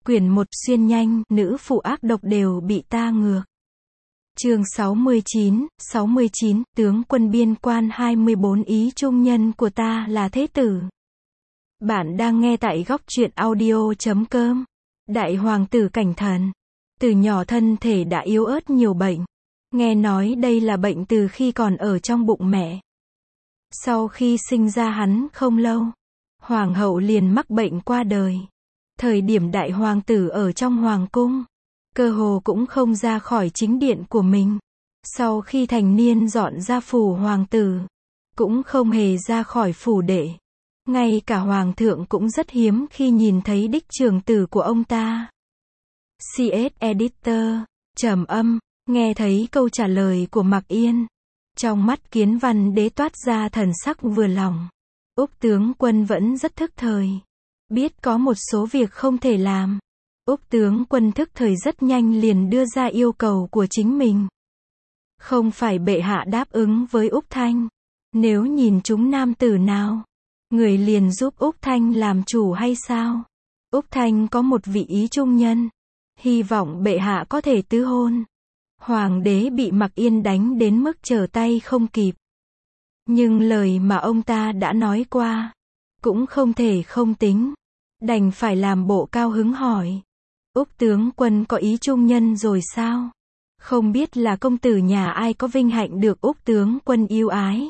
Quyển 1 xuyên nhanh, nữ phụ ác độc đều bị ta ngược. Chương 69, tướng quân biên quan 24 ý trung nhân của ta là thế tử. Bạn đang nghe tại góc truyện audio.com. Đại hoàng tử Cảnh Thần. Từ nhỏ thân thể đã yếu ớt nhiều bệnh. Nghe nói đây là bệnh từ khi còn ở trong bụng mẹ. Sau khi sinh ra hắn không lâu, hoàng hậu liền mắc bệnh qua đời. Thời điểm đại hoàng tử ở trong hoàng cung, cơ hồ cũng không ra khỏi chính điện của mình. Sau khi thành niên dọn ra phủ hoàng tử, cũng không hề ra khỏi phủ đệ. Ngay cả hoàng thượng cũng rất hiếm khi nhìn thấy đích trưởng tử của ông ta. CS Editor, trầm âm, nghe thấy câu trả lời của Mạc Yên. Trong mắt Kiến Văn Đế toát ra thần sắc vừa lòng. Úc tướng quân vẫn rất thức thời. Biết có một số việc không thể làm. Úc tướng quân thức thời rất nhanh liền đưa ra yêu cầu của chính mình. Không phải bệ hạ đáp ứng với Úc Thanh. Nếu nhìn chúng nam tử nào, người liền giúp Úc Thanh làm chủ hay sao? Úc Thanh có một vị ý trung nhân. Hy vọng bệ hạ có thể tứ hôn. Hoàng đế bị Mạc Yên đánh đến mức trở tay không kịp. Nhưng lời mà ông ta đã nói qua, cũng không thể không tính. Đành phải làm bộ cao hứng hỏi. Úc tướng quân có ý trung nhân rồi sao? Không biết là công tử nhà ai có vinh hạnh được Úc tướng quân yêu ái.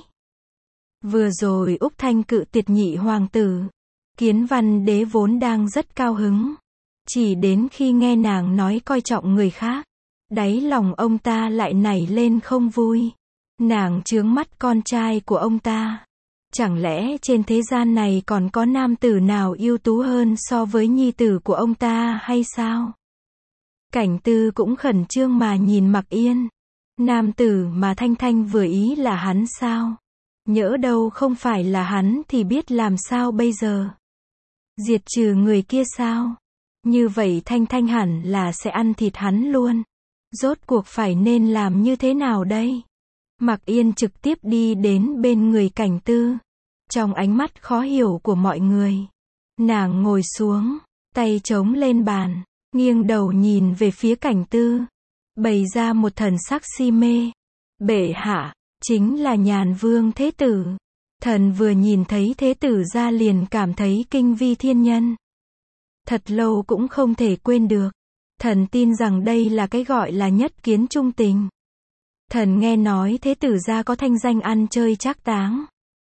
Vừa rồi Úc Thanh cự tuyệt nhị hoàng tử. Kiến Văn Đế vốn đang rất cao hứng. Chỉ đến khi nghe nàng nói coi trọng người khác, đáy lòng ông ta lại nảy lên không vui. Nàng chướng mắt con trai của ông ta. Chẳng lẽ trên thế gian này còn có nam tử nào ưu tú hơn so với nhi tử của ông ta hay sao? Cảnh Tư cũng khẩn trương mà nhìn Mạc Yên. Nam tử mà Thanh Thanh vừa ý là hắn sao? Nhỡ đâu không phải là hắn thì biết làm sao bây giờ? Diệt trừ người kia sao? Như vậy Thanh Thanh hẳn là sẽ ăn thịt hắn luôn. Rốt cuộc phải nên làm như thế nào đây? Mạc Yên trực tiếp đi đến bên người Cảnh Tư. Trong ánh mắt khó hiểu của mọi người, nàng ngồi xuống, tay chống lên bàn, nghiêng đầu nhìn về phía Cảnh Tư, bày ra một thần sắc si mê. Bệ hạ, chính là Nhàn Vương Thế Tử. Thần vừa nhìn thấy Thế Tử ra liền cảm thấy kinh vi thiên nhân. Thật lâu cũng không thể quên được. Thần tin rằng đây là cái gọi là nhất kiến trung tình. Thần nghe nói Thế Tử gia có thanh danh ăn chơi trác táng.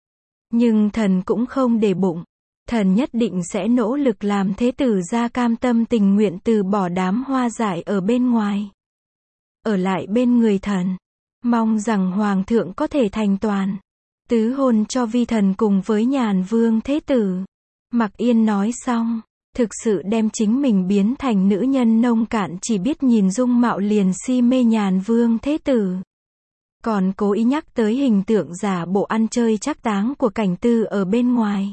Nhưng thần cũng không để bụng. Thần nhất định sẽ nỗ lực làm Thế Tử gia cam tâm tình nguyện từ bỏ đám hoa dại ở bên ngoài. Ở lại bên người thần. Mong rằng Hoàng thượng có thể thành toàn. Tứ hôn cho vi thần cùng với Nhàn Vương Thế Tử. Mạc Yên nói xong, thực sự đem chính mình biến thành nữ nhân nông cạn chỉ biết nhìn dung mạo liền si mê Nhàn Vương Thế Tử. Còn cố ý nhắc tới hình tượng giả bộ ăn chơi trác táng của Cảnh Tư ở bên ngoài.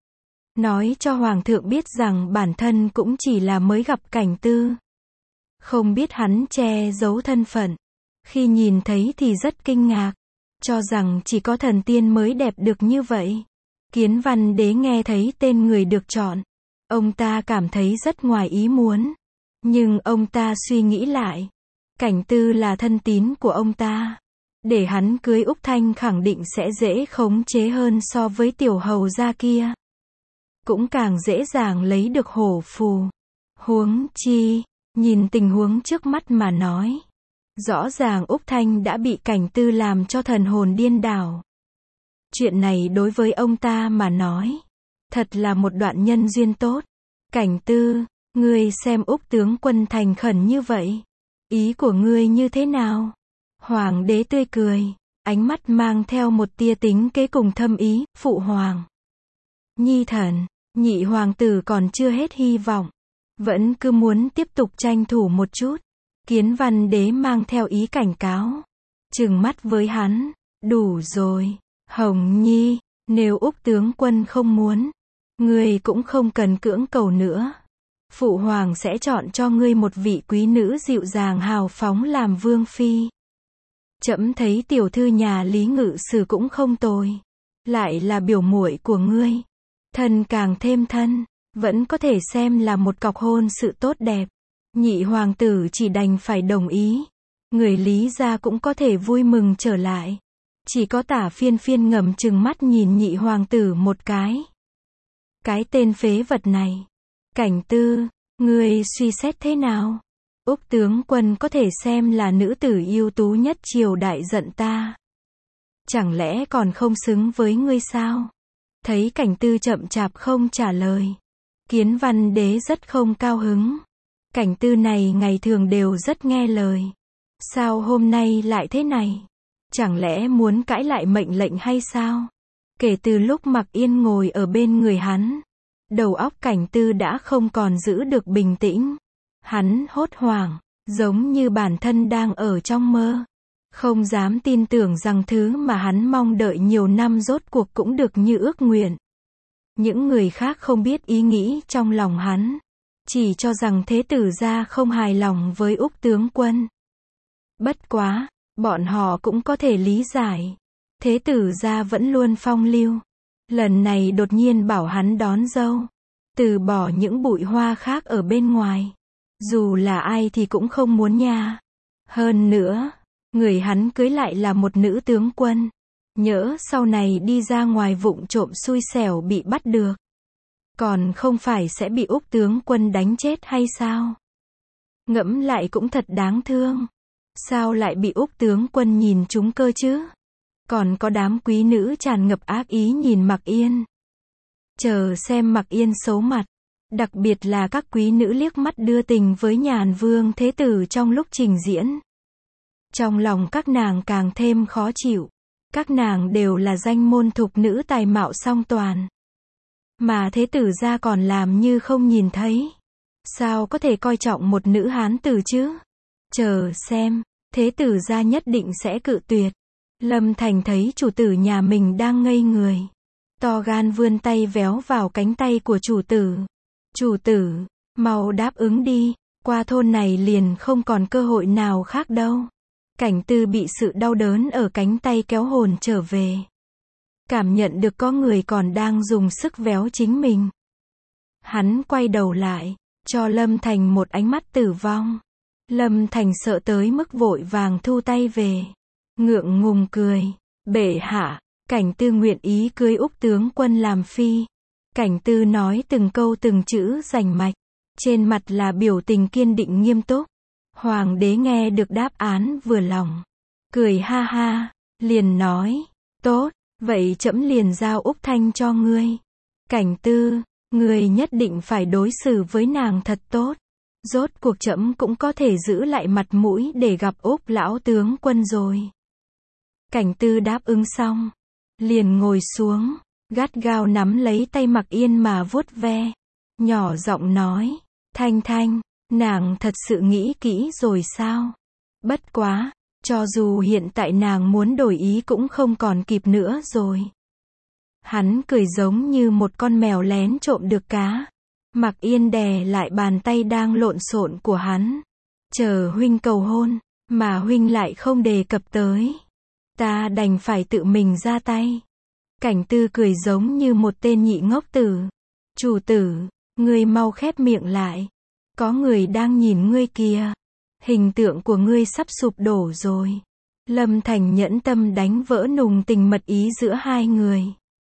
Nói cho Hoàng thượng biết rằng bản thân cũng chỉ là mới gặp Cảnh Tư. Không biết hắn che giấu thân phận. Khi nhìn thấy thì rất kinh ngạc. Cho rằng chỉ có thần tiên mới đẹp được như vậy. Kiến Văn Đế nghe thấy tên người được chọn. Ông ta cảm thấy rất ngoài ý muốn. Nhưng ông ta suy nghĩ lại. Cảnh Tư là thân tín của ông ta. Để hắn cưới Úc Thanh khẳng định sẽ dễ khống chế hơn so với tiểu hầu gia kia. Cũng càng dễ dàng lấy được hổ phù. Huống chi, nhìn tình huống trước mắt mà nói. Rõ ràng Úc Thanh đã bị Cảnh Tư làm cho thần hồn điên đảo. Chuyện này đối với ông ta mà nói, thật là một đoạn nhân duyên tốt. Cảnh Tư, ngươi xem Úc tướng quân thành khẩn như vậy. Ý của ngươi như thế nào? Hoàng đế tươi cười, ánh mắt mang theo một tia tính kế cùng thâm ý. Phụ hoàng, nhi thần, nhị hoàng tử còn chưa hết hy vọng. Vẫn cứ muốn tiếp tục tranh thủ một chút. Kiến Văn Đế mang theo ý cảnh cáo. Trừng mắt với hắn. Đủ rồi, Hồng Nhi, nếu Úc tướng quân không muốn, ngươi cũng không cần cưỡng cầu nữa. Phụ hoàng sẽ chọn cho ngươi một vị quý nữ dịu dàng hào phóng làm vương phi. Trẫm thấy tiểu thư nhà Lý Ngự Sử cũng không tồi. Lại là biểu muội của ngươi. Thân càng thêm thân. vẫn có thể xem là một cọc hôn sự tốt đẹp. Nhị hoàng tử chỉ đành phải đồng ý. Người Lý gia cũng có thể vui mừng trở lại. Chỉ có Tả Phiên Phiên ngầm trừng mắt nhìn nhị hoàng tử một cái. Cái tên phế vật này. Cảnh Tư, ngươi suy xét thế nào? Úc tướng quân có thể xem là nữ tử ưu tú nhất triều đại giận ta. Chẳng lẽ còn không xứng với ngươi sao? Thấy Cảnh Tư chậm chạp không trả lời. Kiến Văn Đế rất không cao hứng. Cảnh Tư này ngày thường đều rất nghe lời. Sao hôm nay lại thế này? Chẳng lẽ muốn cãi lại mệnh lệnh hay sao? Kể từ lúc Mặc Yên ngồi ở bên người hắn, đầu óc Cảnh Tư đã không còn giữ được bình tĩnh. Hắn hốt hoảng, giống như bản thân đang ở trong mơ. Không dám tin tưởng rằng thứ mà hắn mong đợi nhiều năm rốt cuộc cũng được như ước nguyện. Những người khác không biết ý nghĩ trong lòng hắn, chỉ cho rằng thế tử gia không hài lòng với Úc tướng quân. Bất quá, bọn họ cũng có thể lý giải. Thế tử gia vẫn luôn phong lưu. Lần này đột nhiên bảo hắn đón dâu, từ bỏ những bụi hoa khác ở bên ngoài. Dù là ai thì cũng không muốn nha. Hơn nữa, người hắn cưới lại là một nữ tướng quân. Nhỡ sau này đi ra ngoài vụng trộm xui xẻo bị bắt được. Còn không phải sẽ bị Úc tướng quân đánh chết hay sao? Ngẫm lại cũng thật đáng thương. Sao lại bị Úc tướng quân nhìn trúng cơ chứ? Còn có đám quý nữ tràn ngập ác ý nhìn Mặc Yên. Chờ xem Mặc Yên xấu mặt. Đặc biệt là các quý nữ liếc mắt đưa tình với Nhàn Vương Thế Tử trong lúc trình diễn. Trong lòng các nàng càng thêm khó chịu. Các nàng đều là danh môn thục nữ tài mạo song toàn. Mà Thế Tử gia còn làm như không nhìn thấy. Sao có thể coi trọng một nữ hán tử chứ? Chờ xem, Thế Tử gia nhất định sẽ cự tuyệt. Lâm Thành thấy chủ tử nhà mình đang ngây người. To gan vươn tay véo vào cánh tay của chủ tử. Chủ tử, mau đáp ứng đi, qua thôn này liền không còn cơ hội nào khác đâu. Cảnh Tư bị sự đau đớn ở cánh tay kéo hồn trở về. Cảm nhận được có người còn đang dùng sức véo chính mình. Hắn quay đầu lại, cho Lâm Thành một ánh mắt tử vong. Lâm Thành sợ tới mức vội vàng thu tay về. Ngượng ngùng cười, bệ hạ, Cảnh Tư nguyện ý cưới Úc tướng quân làm phi. Cảnh Tư nói từng câu từng chữ rành mạch. Trên mặt là biểu tình kiên định nghiêm túc. Hoàng đế nghe được đáp án vừa lòng. Cười ha ha, liền nói, tốt, vậy trẫm liền giao Úc Thanh cho ngươi. Cảnh Tư, ngươi nhất định phải đối xử với nàng thật tốt. Rốt cuộc trẫm cũng có thể giữ lại mặt mũi để gặp Úc lão tướng quân rồi. Cảnh Tư đáp ứng xong, liền ngồi xuống, gắt gao nắm lấy tay Mặc Yên mà vuốt ve. Nhỏ giọng nói, Thanh Thanh, nàng thật sự nghĩ kỹ rồi sao? Bất quá, cho dù hiện tại nàng muốn đổi ý cũng không còn kịp nữa rồi. Hắn cười giống như một con mèo lén trộm được cá. Mặc Yên đè lại bàn tay đang lộn xộn của hắn. Chờ huynh cầu hôn, mà huynh lại không đề cập tới. Ta đành phải tự mình ra tay. Cảnh Tư cười giống như một tên nhị ngốc tử. Chủ tử, ngươi mau khép miệng lại. Có người đang nhìn ngươi kìa. Hình tượng của ngươi sắp sụp đổ rồi. Lâm Thành nhẫn tâm đánh vỡ nùng tình mật ý giữa hai người.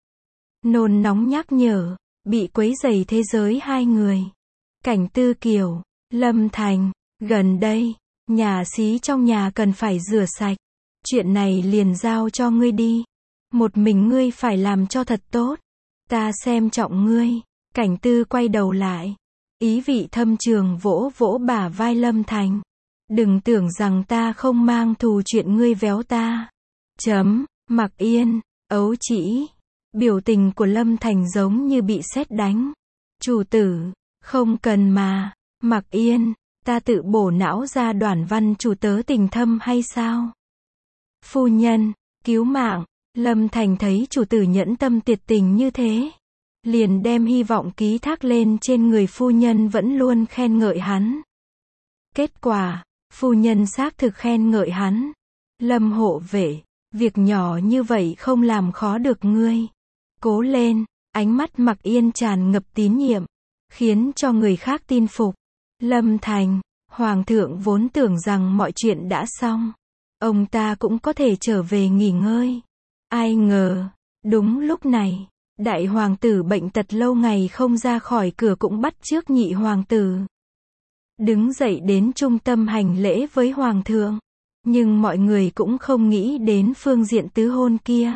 Nôn nóng nhắc nhở, bị quấy rầy thế giới hai người. Cảnh Tư Kiều, Lâm Thành, gần đây, nhà xí trong nhà cần phải rửa sạch. Chuyện này liền giao cho ngươi đi. Một mình ngươi phải làm cho thật tốt. Ta xem trọng ngươi. Cảnh Tư quay đầu lại. Ý vị thâm trường vỗ vỗ bả vai Lâm Thành. Đừng tưởng rằng ta không mang thù chuyện ngươi véo ta. Mặc Yên, ấu chỉ. Biểu tình của Lâm Thành giống như bị sét đánh. Chủ tử, không cần mà. Mặc Yên, ta tự bổ não ra Đoản Văn chủ tớ tình thâm hay sao? Phu nhân, cứu mạng. Lâm Thành thấy chủ tử nhẫn tâm tuyệt tình như thế, liền đem hy vọng ký thác lên trên người phu nhân vẫn luôn khen ngợi hắn. Kết quả, phu nhân xác thực khen ngợi hắn. Lâm hộ vệ, việc nhỏ như vậy không làm khó được ngươi. Cố lên, ánh mắt Mặc Yên tràn ngập tín nhiệm. khiến cho người khác tin phục. Lâm Thành, Hoàng thượng vốn tưởng rằng mọi chuyện đã xong. Ông ta cũng có thể trở về nghỉ ngơi. Ai ngờ, đúng lúc này, đại hoàng tử bệnh tật lâu ngày không ra khỏi cửa cũng bắt chước nhị hoàng tử đứng dậy đến trung tâm hành lễ với hoàng thượng. Nhưng mọi người cũng không nghĩ đến phương diện tứ hôn kia.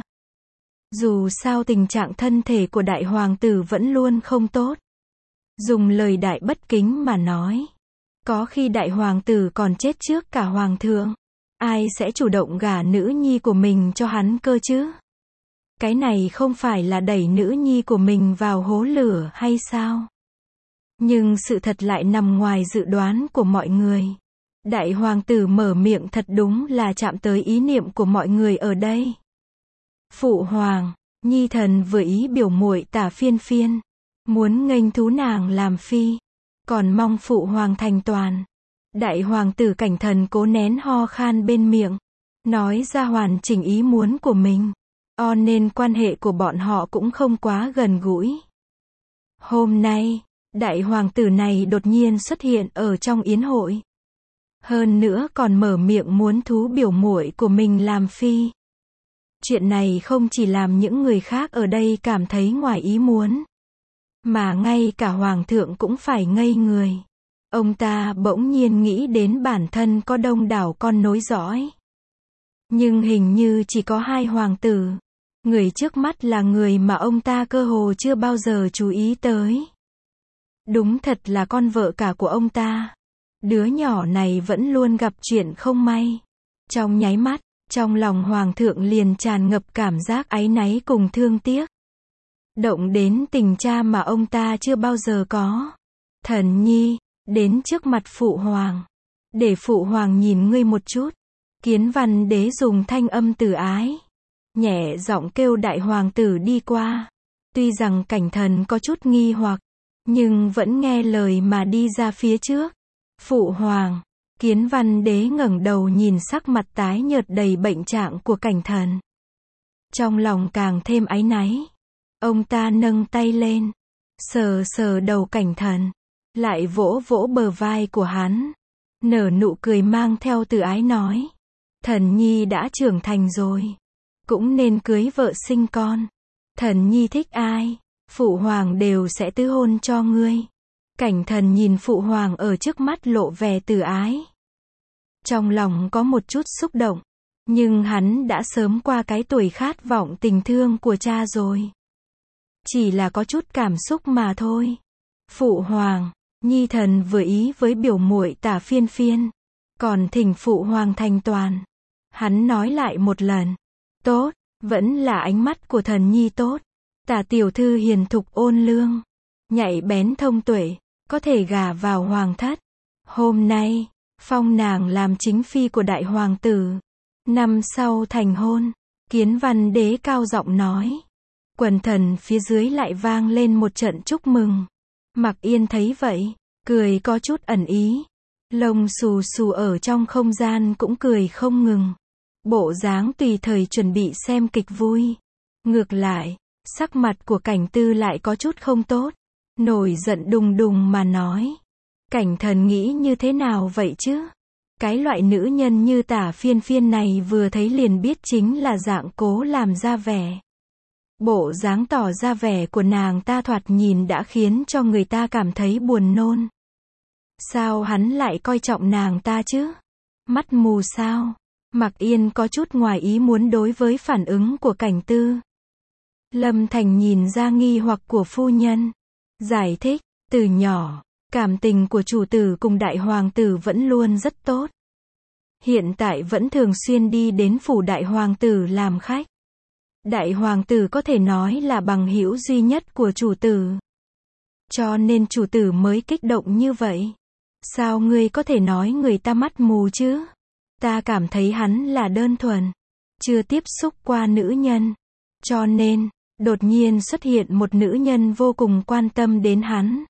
Dù sao tình trạng thân thể của đại hoàng tử vẫn luôn không tốt. Dùng lời đại bất kính mà nói, có khi đại hoàng tử còn chết trước cả hoàng thượng. Ai sẽ chủ động gả nữ nhi của mình cho hắn cơ chứ? Cái này không phải là đẩy nữ nhi của mình vào hố lửa hay sao? Nhưng sự thật lại nằm ngoài dự đoán của mọi người. Đại hoàng tử mở miệng thật đúng là chạm tới ý niệm của mọi người ở đây. Phụ hoàng, nhi thần vừa ý biểu muội Tả Phiên Phiên, muốn nghênh thú nàng làm phi, còn mong phụ hoàng thành toàn. Đại hoàng tử Cảnh Thần cố nén ho khan bên miệng, nói ra hoàn chỉnh ý muốn của mình. Nên quan hệ của bọn họ cũng không quá gần gũi. Hôm nay, đại hoàng tử này đột nhiên xuất hiện ở trong yến hội. Hơn nữa còn mở miệng muốn thú biểu muội của mình làm phi. Chuyện này không chỉ làm những người khác ở đây cảm thấy ngoài ý muốn, mà ngay cả hoàng thượng cũng phải ngây người. Ông ta bỗng nhiên nghĩ đến bản thân có đông đảo con nối dõi. Nhưng hình như chỉ có 2 hoàng tử. Người trước mắt là người mà ông ta cơ hồ chưa bao giờ chú ý tới. Đúng thật là con vợ cả của ông ta. Đứa nhỏ này vẫn luôn gặp chuyện không may. Trong nháy mắt, trong lòng hoàng thượng liền tràn ngập cảm giác áy náy cùng thương tiếc. Động đến tình cha mà ông ta chưa bao giờ có. Thần nhi, đến trước mặt phụ hoàng. Để phụ hoàng nhìn ngươi một chút. Kiến Văn Đế dùng thanh âm từ ái, nhẹ giọng kêu đại hoàng tử đi qua. Tuy rằng Cảnh Thần có chút nghi hoặc, nhưng vẫn nghe lời mà đi ra phía trước. Phụ hoàng, Kiến Văn Đế ngẩng đầu nhìn sắc mặt tái nhợt đầy bệnh trạng của Cảnh Thần. Trong lòng càng thêm áy náy. Ông ta nâng tay lên, sờ sờ đầu Cảnh Thần, lại vỗ vỗ bờ vai của hắn, nở nụ cười mang theo từ ái nói. Thần nhi đã trưởng thành rồi, cũng nên cưới vợ sinh con. Thần nhi thích ai, phụ hoàng đều sẽ tứ hôn cho ngươi. Cảnh Thần nhìn phụ hoàng ở trước mắt lộ vẻ từ ái. Trong lòng có một chút xúc động, nhưng hắn đã sớm qua cái tuổi khát vọng tình thương của cha rồi. Chỉ là có chút cảm xúc mà thôi. Phụ hoàng, nhi thần vừa ý với biểu muội Tả Phiên Phiên, còn thỉnh phụ hoàng thành toàn. Hắn nói lại một lần. Tốt, vẫn là ánh mắt của thần nhi tốt. Tả tiểu thư hiền thục ôn lương, nhạy bén thông tuệ, có thể gả vào hoàng thất. Hôm nay, phong nàng làm chính phi của đại hoàng tử. Năm sau thành hôn. Kiến Văn Đế cao giọng nói. Quần thần phía dưới lại vang lên một trận chúc mừng. Mặc Yên thấy vậy, cười có chút ẩn ý. Lông xù xù ở trong không gian cũng cười không ngừng. Bộ dáng tùy thời chuẩn bị xem kịch vui. Ngược lại, sắc mặt của Cảnh Tư lại có chút không tốt. Nổi giận đùng đùng mà nói. Cảnh Thần nghĩ như thế nào vậy chứ? Cái loại nữ nhân như Tả Phiên Phiên này vừa thấy liền biết chính là dạng cố làm ra vẻ. Bộ dáng tỏ ra vẻ của nàng ta thoạt nhìn đã khiến cho người ta cảm thấy buồn nôn. Sao hắn lại coi trọng nàng ta chứ? Mắt mù sao? Mặc Yên có chút ngoài ý muốn đối với phản ứng của Cảnh Tư. Lâm Thành nhìn ra nghi hoặc của phu nhân. Giải thích, từ nhỏ, cảm tình của chủ tử cùng đại hoàng tử vẫn luôn rất tốt. Hiện tại vẫn thường xuyên đi đến phủ đại hoàng tử làm khách. Đại hoàng tử có thể nói là bằng hữu duy nhất của chủ tử. Cho nên chủ tử mới kích động như vậy. Sao ngươi có thể nói người ta mắt mù chứ? Ta cảm thấy hắn là đơn thuần, chưa tiếp xúc qua nữ nhân. Cho nên, đột nhiên xuất hiện một nữ nhân vô cùng quan tâm đến hắn.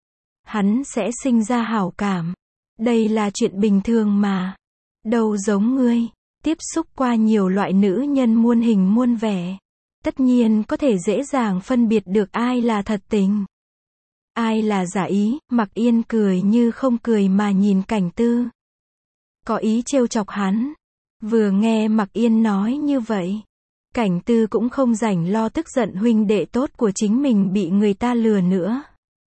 Hắn sẽ sinh ra hảo cảm. Đây là chuyện bình thường mà. Đâu giống ngươi, tiếp xúc qua nhiều loại nữ nhân muôn hình muôn vẻ. Tất nhiên có thể dễ dàng phân biệt được ai là thật tình. Ai là giả ý, Mặc Yên cười như không cười mà nhìn Cảnh Tư. Có ý trêu chọc hắn. Vừa nghe Mặc Yên nói như vậy, Cảnh Tư cũng không rảnh lo tức giận huynh đệ tốt của chính mình bị người ta lừa nữa.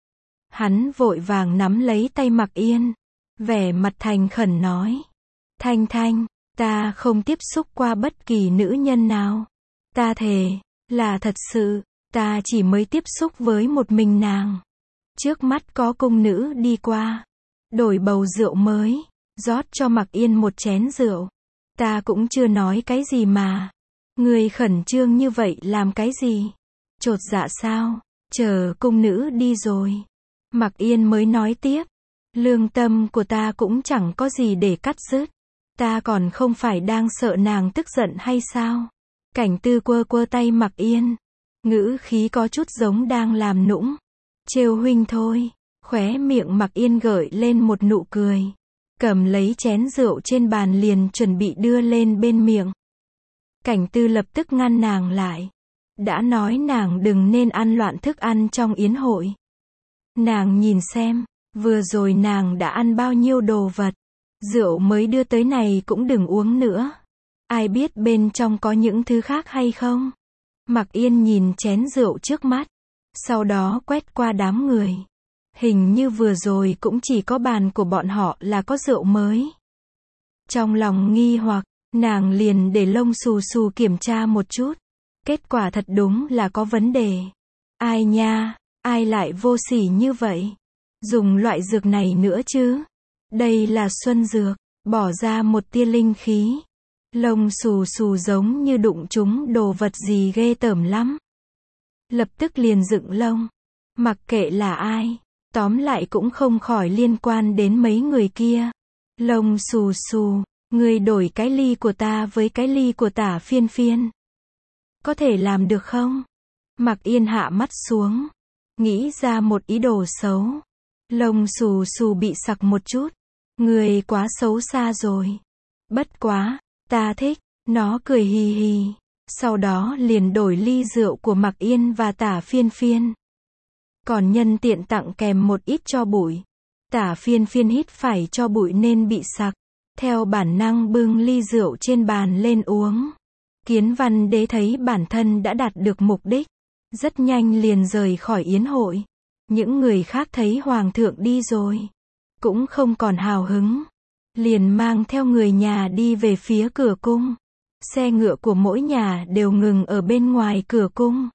Hắn vội vàng nắm lấy tay Mặc Yên, vẻ mặt thành khẩn nói. Thanh Thanh, ta không tiếp xúc qua bất kỳ nữ nhân nào. Ta thề, là thật sự, ta chỉ mới tiếp xúc với một mình nàng. Trước mắt có cung nữ đi qua, đổi bầu rượu mới, rót cho Mặc Yên một chén rượu. Ta cũng chưa nói cái gì mà. Người khẩn trương như vậy làm cái gì? Chột dạ sao? Chờ cung nữ đi rồi, Mặc Yên mới nói tiếp. Lương tâm của ta cũng chẳng có gì để cắt rứt. Ta còn không phải đang sợ nàng tức giận hay sao? Cảnh Tư quơ quơ tay Mặc Yên, ngữ khí có chút giống đang làm nũng. Trêu huynh thôi. Khóe miệng Mặc Yên gợi lên một nụ cười, cầm lấy chén rượu trên bàn liền chuẩn bị đưa lên bên miệng. Cảnh Tư lập tức ngăn nàng lại. Đã nói nàng đừng nên ăn loạn thức ăn trong yến hội. Nàng nhìn xem, vừa rồi nàng đã ăn bao nhiêu đồ vật. Rượu mới đưa tới này cũng đừng uống nữa. Ai biết bên trong có những thứ khác hay không? Mặc Yên nhìn chén rượu trước mắt, sau đó quét qua đám người. Hình như vừa rồi cũng chỉ có bàn của bọn họ là có rượu mới. Trong lòng nghi hoặc, nàng liền để lông xù xù kiểm tra một chút. Kết quả thật đúng là có vấn đề. Ai nha, ai lại vô sỉ như vậy? Dùng loại dược này nữa chứ? Đây là xuân dược, bỏ ra một tia linh khí. Lông xù xù giống như đụng trúng đồ vật gì ghê tởm lắm. Lập tức liền dựng lông. Mặc kệ là ai, tóm lại cũng không khỏi liên quan đến mấy người kia. Lông xù xù, ngươi đổi cái ly của ta với cái ly của Tả Phiên Phiên. Có thể làm được không? Mặc Yên hạ mắt xuống, nghĩ ra một ý đồ xấu. Lông xù xù bị sặc một chút. Ngươi quá xấu xa rồi. Bất quá, ta thích. Nó cười hì hì. Sau đó liền đổi ly rượu của Mặc Yên và Tả Phiên Phiên. Còn nhân tiện tặng kèm một ít tro bụi. Tả Phiên Phiên hít phải tro bụi nên bị sặc. Theo bản năng bưng ly rượu trên bàn lên uống. Kiến Văn Đế thấy bản thân đã đạt được mục đích. Rất nhanh liền rời khỏi yến hội. Những người khác thấy hoàng thượng đi rồi, cũng không còn hào hứng. Liền mang theo người nhà đi về phía cửa cung. Xe ngựa của mỗi nhà đều ngừng ở bên ngoài cửa cung.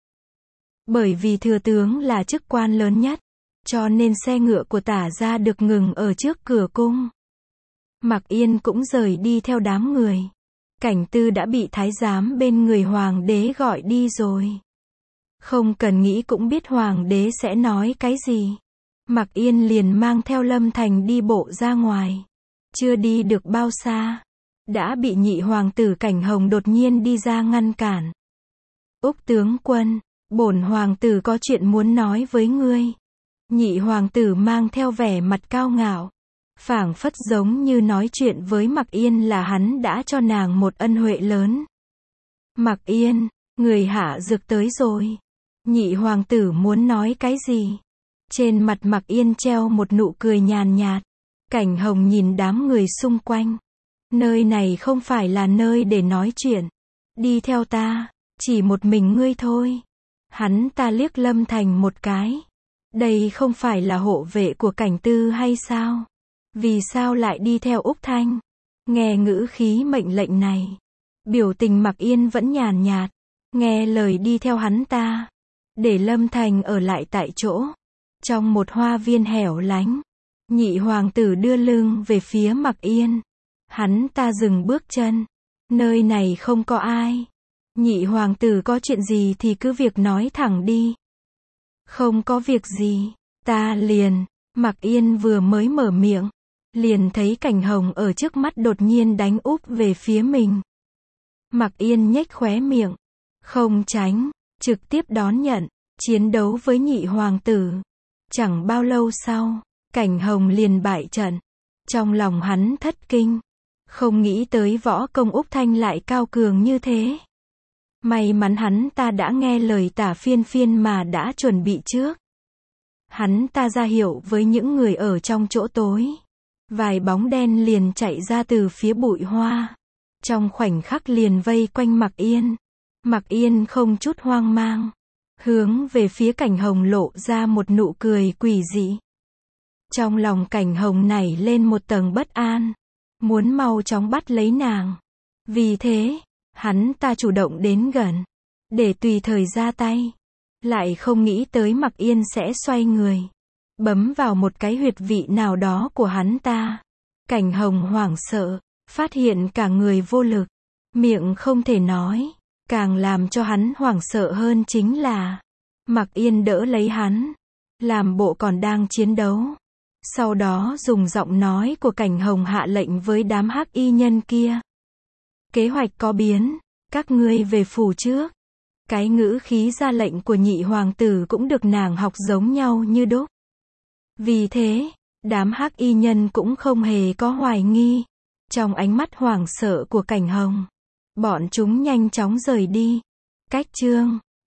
Bởi vì thừa tướng là chức quan lớn nhất, cho nên xe ngựa của Tả gia được ngừng ở trước cửa cung. Mặc Yên cũng rời đi theo đám người. Cảnh Tư đã bị thái giám bên người hoàng đế gọi đi rồi. Không cần nghĩ cũng biết hoàng đế sẽ nói cái gì. Mặc Yên liền mang theo Lâm Thành đi bộ ra ngoài. Chưa đi được bao xa, đã bị nhị hoàng tử Cảnh Hồng đột nhiên đi ra ngăn cản. Úc tướng quân, bổn hoàng tử có chuyện muốn nói với ngươi. Nhị hoàng tử mang theo vẻ mặt cao ngạo, phảng phất giống như nói chuyện với Mặc Yên là hắn đã cho nàng một ân huệ lớn. Mặc Yên, người hạ dược tới rồi. Nhị hoàng tử muốn nói cái gì? Trên mặt Mặc Yên treo một nụ cười nhàn nhạt. Cảnh Hồng nhìn đám người xung quanh. Nơi này không phải là nơi để nói chuyện. Đi theo ta, chỉ một mình ngươi thôi. Hắn ta liếc Lâm Thành một cái. Đây không phải là hộ vệ của Cảnh Tư hay sao? Vì sao lại đi theo Úc Thanh? Nghe ngữ khí mệnh lệnh này, biểu tình Mặc Yên vẫn nhàn nhạt. Nghe lời đi theo hắn ta. Để Lâm Thành ở lại tại chỗ. Trong một hoa viên hẻo lánh, nhị hoàng tử đưa lưng về phía Mặc Yên. Hắn ta dừng bước chân. Nơi này không có ai. Nhị hoàng tử có chuyện gì thì cứ việc nói thẳng đi. Không có việc gì, ta liền. Mặc Yên vừa mới mở miệng, liền thấy Cảnh Hồng ở trước mắt đột nhiên đánh úp về phía mình. Mặc Yên nhếch khóe miệng, không tránh, trực tiếp đón nhận, chiến đấu với nhị hoàng tử. Chẳng bao lâu sau, Cảnh Hồng liền bại trận. Trong lòng hắn thất kinh, không nghĩ tới võ công Úc Thanh lại cao cường như thế. May mắn hắn ta đã nghe lời Tả Phiên Phiên mà đã chuẩn bị trước. Hắn ta ra hiệu với những người ở trong chỗ tối. Vài bóng đen liền chạy ra từ phía bụi hoa. Trong khoảnh khắc liền vây quanh Mặc Yên. Mặc Yên không chút hoang mang. Hướng về phía Cảnh Hồng lộ ra một nụ cười quỷ dị. Trong lòng Cảnh Hồng nảy lên một tầng bất an. Muốn mau chóng bắt lấy nàng. Vì thế, hắn ta chủ động đến gần. Để tùy thời ra tay. Lại không nghĩ tới Mặc Yên sẽ xoay người. Bấm vào một cái huyệt vị nào đó của hắn ta. Cảnh Hồng hoảng sợ. Phát hiện cả người vô lực. Miệng không thể nói. Càng làm cho hắn hoảng sợ hơn chính là Mặc Yên đỡ lấy hắn. Làm bộ còn đang chiến đấu. Sau đó dùng giọng nói của Cảnh Hồng hạ lệnh với đám hắc y nhân kia. Kế hoạch có biến. Các ngươi về phủ trước. Cái ngữ khí ra lệnh của nhị hoàng tử cũng được nàng học giống nhau như đúc. Vì thế, đám hắc y nhân cũng không hề có hoài nghi. Trong ánh mắt hoảng sợ của Cảnh Hồng, bọn chúng nhanh chóng rời đi. Cách chương